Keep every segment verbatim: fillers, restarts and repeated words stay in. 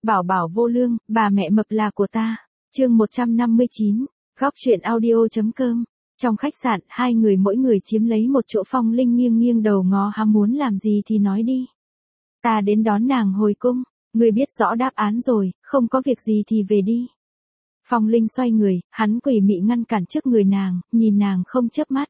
bảo bảo vô lương, bà mẹ mập là của ta. Chương một trăm năm mươi chín, góc truyện audio.com. Trong khách sạn, hai người mỗi người chiếm lấy một chỗ. Phong Linh nghiêng nghiêng đầu ngó há muốn làm gì thì nói đi. Ta đến đón nàng hồi cung, người biết rõ đáp án rồi, không có việc gì thì về đi. Phong Linh xoay người, hắn quỷ mị ngăn cản trước người nàng, nhìn nàng không chớp mắt.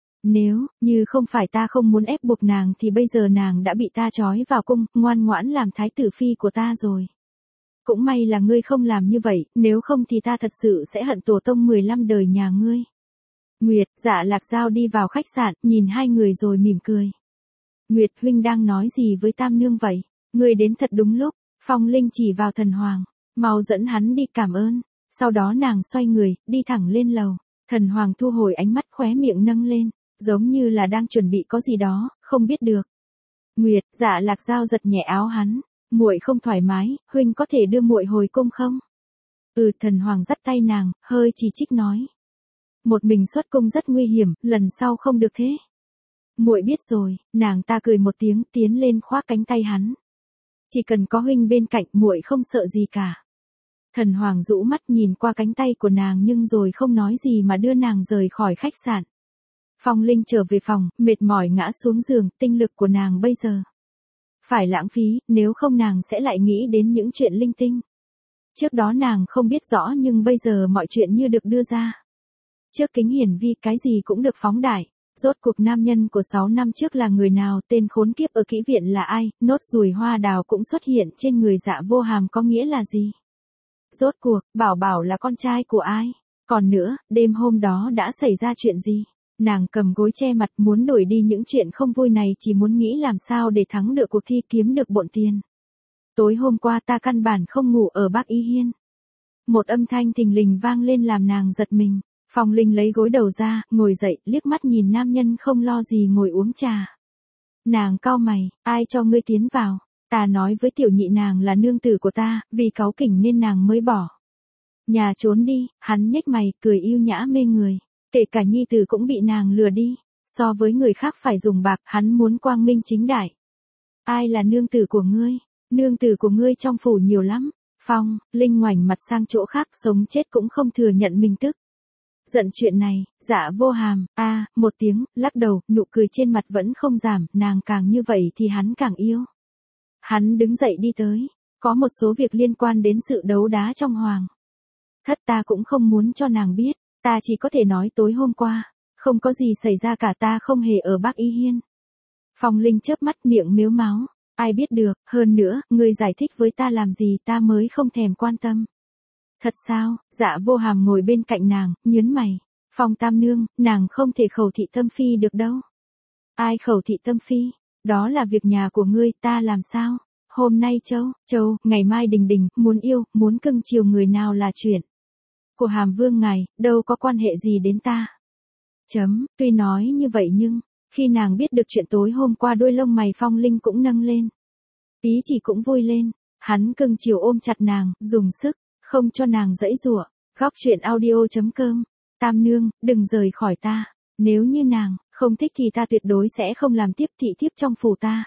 Nếu như không phải ta không muốn ép buộc nàng thì bây giờ nàng đã bị ta trói vào cung, ngoan ngoãn làm thái tử phi của ta rồi. Cũng may là ngươi không làm như vậy, nếu không thì ta thật sự sẽ hận tổ tông mười lăm đời nhà ngươi. Nguyệt, Dạ Lạc Dao đi vào khách sạn, nhìn hai người rồi mỉm cười. Nguyệt huynh đang nói gì với Tam Nương vậy? Ngươi đến thật đúng lúc. Phong Linh chỉ vào Thần Hoàng, mau dẫn hắn đi cảm ơn. Sau đó nàng xoay người, đi thẳng lên lầu. Thần Hoàng thu hồi ánh mắt, khóe miệng nâng lên, giống như là đang chuẩn bị có gì đó, không biết được. Nguyệt, Dạ Lạc Dao giật nhẹ áo hắn, muội không thoải mái, huynh có thể đưa muội hồi cung không? Ừ, Thần Hoàng dắt tay nàng, hơi chỉ trích nói. Một mình xuất cung rất nguy hiểm, lần sau không được thế. Muội biết rồi, nàng ta cười một tiếng, tiến lên khoác cánh tay hắn. Chỉ cần có huynh bên cạnh, muội không sợ gì cả. Thần Hoàng rũ mắt nhìn qua cánh tay của nàng nhưng rồi không nói gì mà đưa nàng rời khỏi khách sạn. Phong Linh trở về phòng, mệt mỏi ngã xuống giường, tinh lực của nàng bây giờ phải lãng phí, nếu không nàng sẽ lại nghĩ đến những chuyện linh tinh. Trước đó nàng không biết rõ nhưng bây giờ mọi chuyện như được đưa ra. Trước kính hiển vi cái gì cũng được phóng đại. Rốt cuộc nam nhân của sáu năm trước là người nào, tên khốn kiếp ở kỹ viện là ai, nốt ruồi hoa đào cũng xuất hiện trên người Dạ Vô Hàm có nghĩa là gì? Rốt cuộc, Bảo Bảo là con trai của ai? Còn nữa, đêm hôm đó đã xảy ra chuyện gì? Nàng cầm gối che mặt muốn đuổi đi những chuyện không vui này, chỉ muốn nghĩ làm sao để thắng được cuộc thi, kiếm được bộn tiền. Tối hôm qua ta căn bản không ngủ ở Bắc Y Hiên. Một âm thanh thình lình vang lên làm nàng giật mình. Phong Linh lấy gối đầu ra, ngồi dậy, liếc mắt nhìn nam nhân không lo gì ngồi uống trà. Nàng cau mày, ai cho ngươi tiến vào? Ta nói với tiểu nhị nàng là nương tử của ta, vì cáu kỉnh nên nàng mới bỏ nhà trốn đi. Hắn nhếch mày, cười yêu nhã mê người. Kể cả nhi tử cũng bị nàng lừa đi. So với người khác phải dùng bạc, hắn muốn quang minh chính đại. Ai là nương tử của ngươi? Nương tử của ngươi trong phủ nhiều lắm. Phong Linh ngoảnh mặt sang chỗ khác, sống chết cũng không thừa nhận mình tức giận chuyện này. Dạ Vô Hàm, a à, một tiếng, lắc đầu, nụ cười trên mặt vẫn không giảm, nàng càng như vậy thì hắn càng yêu. Hắn đứng dậy đi tới, có một số việc liên quan đến sự đấu đá trong hoàng thất ta cũng không muốn cho nàng biết, ta chỉ có thể nói tối hôm qua, không có gì xảy ra cả, ta không hề ở Bắc Y Hiên. Phong Linh chớp mắt, miệng mếu máo, ai biết được, hơn nữa, ngươi giải thích với ta làm gì, ta mới không thèm quan tâm. Thật sao? Dạ Vô Hàm ngồi bên cạnh nàng, nhớn mày. Phong Tam Nương, nàng không thể khẩu thị tâm phi được đâu. Ai khẩu thị tâm phi? Đó là việc nhà của ngươi, ta làm sao? Hôm nay Châu, Châu, ngày mai Đình Đình, muốn yêu, muốn cưng chiều người nào là chuyện của Hàm Vương ngài, đâu có quan hệ gì đến ta. Chấm, tuy nói như vậy nhưng, khi nàng biết được chuyện tối hôm qua, đôi lông mày Phong Linh cũng nâng lên. Tí chỉ cũng vui lên, hắn cưng chiều ôm chặt nàng, dùng sức không cho nàng giãy giụa. Góc truyện audio.com. Tam Nương, đừng rời khỏi ta. Nếu như nàng không thích thì ta tuyệt đối sẽ không làm tiếp thị thiếp trong phủ ta.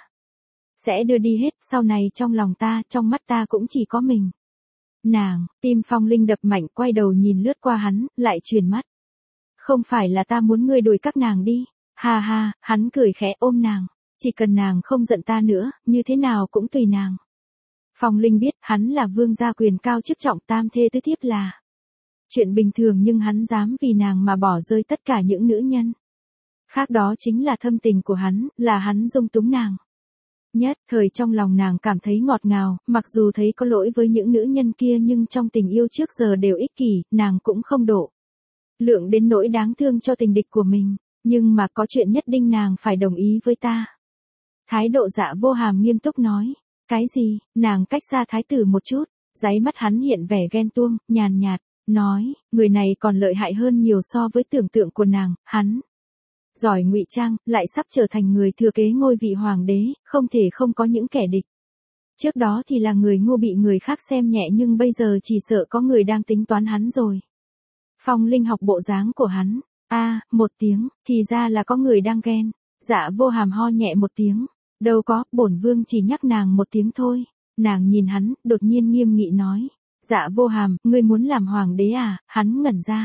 Sẽ đưa đi hết, sau này trong lòng ta, trong mắt ta cũng chỉ có mình. Nàng, tim Phong Linh đập mạnh, quay đầu nhìn lướt qua hắn, lại chuyển mắt. Không phải là ta muốn ngươi đuổi các nàng đi. Ha ha, hắn cười khẽ ôm nàng. Chỉ cần nàng không giận ta nữa, như thế nào cũng tùy nàng. Phong Linh biết, hắn là vương gia quyền cao chức trọng, tam thê tứ thiếp là chuyện bình thường, nhưng hắn dám vì nàng mà bỏ rơi tất cả những nữ nhân khác, đó chính là thâm tình của hắn, là hắn dung túng nàng. Nhất thời trong lòng nàng cảm thấy ngọt ngào, mặc dù thấy có lỗi với những nữ nhân kia nhưng trong tình yêu trước giờ đều ích kỷ, nàng cũng không độ lượng đến nỗi đáng thương cho tình địch của mình, nhưng mà có chuyện nhất định nàng phải đồng ý với ta. Thái độ Dạ Vô Hàm nghiêm túc nói. Cái gì? Nàng cách xa thái tử một chút, đáy mắt hắn hiện vẻ ghen tuông, nhàn nhạt, nói, người này còn lợi hại hơn nhiều so với tưởng tượng của nàng, hắn giỏi ngụy trang, lại sắp trở thành người thừa kế ngôi vị hoàng đế, không thể không có những kẻ địch. Trước đó thì là người ngu bị người khác xem nhẹ, nhưng bây giờ chỉ sợ có người đang tính toán hắn rồi. Phong Linh học bộ dáng của hắn, a à, một tiếng, thì ra là có người đang ghen. Dạ Vô Hàm ho nhẹ một tiếng. Đâu có, bổn vương chỉ nhắc nàng một tiếng thôi. nàng nhìn hắn, đột nhiên nghiêm nghị nói. Dạ Vô Hàm, ngươi muốn làm hoàng đế à? Hắn ngẩn ra.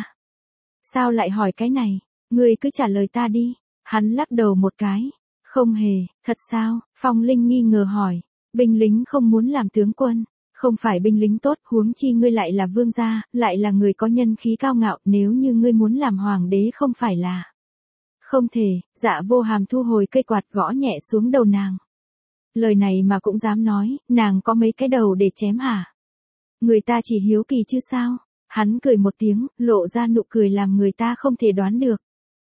Sao lại hỏi cái này? Ngươi cứ trả lời ta đi. Hắn lắc đầu một cái. Không hề, thật sao? Phong Linh nghi ngờ hỏi. Binh lính không muốn làm tướng quân. Không phải binh lính tốt, huống chi ngươi lại là vương gia, lại là người có nhân khí cao ngạo, nếu như ngươi muốn làm hoàng đế không phải là. Không thể, Dạ Vô Hàm thu hồi cây quạt gõ nhẹ xuống đầu nàng. Lời này mà cũng dám nói, nàng có mấy cái đầu để chém hả? Người ta chỉ hiếu kỳ chứ sao? Hắn cười một tiếng, lộ ra nụ cười làm người ta không thể đoán được.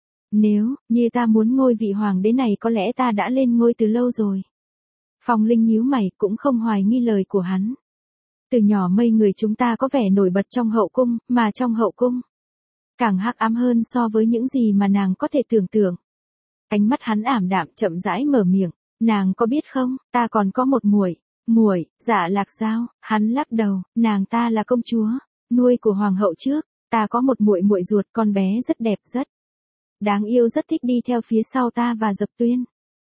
Nếu, như ta muốn ngôi vị hoàng đế này có lẽ ta đã lên ngôi từ lâu rồi. Phong Linh nhíu mày cũng không hoài nghi lời của hắn. Từ nhỏ mây người chúng ta có vẻ nổi bật trong hậu cung, mà trong hậu cung càng hắc ám hơn so với những gì mà nàng có thể tưởng tượng. Ánh mắt hắn ảm đạm chậm rãi mở miệng, nàng có biết không, ta còn có một muội, muội, Dạ Lạc Dao. Hắn lắc đầu, nàng ta là công chúa, nuôi của hoàng hậu trước, ta có một muội muội ruột, con bé rất đẹp rất đáng yêu, rất thích đi theo phía sau ta và Dập Tuyên.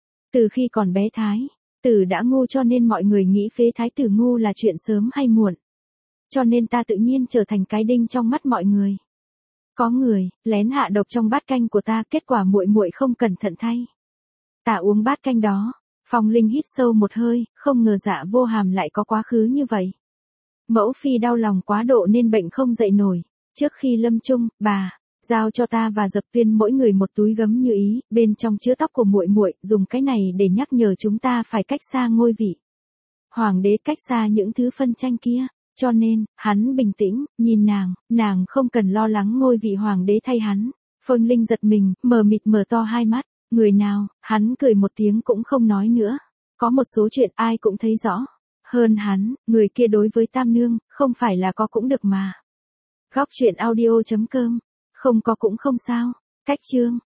Từ khi còn bé thái tử đã ngu cho nên mọi người nghĩ phế thái tử ngu là chuyện sớm hay muộn. Cho nên ta tự nhiên trở thành cái đinh trong mắt mọi người. Có người lén hạ độc trong bát canh của ta, kết quả muội muội không cẩn thận thay ta uống bát canh đó. Phong Linh hít sâu một hơi, không ngờ Dạ Vô Hàm lại có quá khứ như vậy. Mẫu phi đau lòng quá độ nên bệnh không dậy nổi. Trước khi lâm chung, bà giao cho ta và Dập Tuyên mỗi người một túi gấm như ý, bên trong chứa tóc của muội muội, dùng cái này để nhắc nhở chúng ta phải cách xa ngôi vị hoàng đế, cách xa những thứ phân tranh kia. Cho nên, hắn bình tĩnh, nhìn nàng, nàng không cần lo lắng ngôi vị hoàng đế thay hắn. Phong Linh giật mình, mờ mịt mở to hai mắt. Người nào? Hắn cười một tiếng cũng không nói nữa. Có một số chuyện ai cũng thấy rõ. Hơn hắn, người kia đối với Tam Nương, không phải là có cũng được mà. Góc truyện audio chấm com. Không có cũng không sao. Cách chương.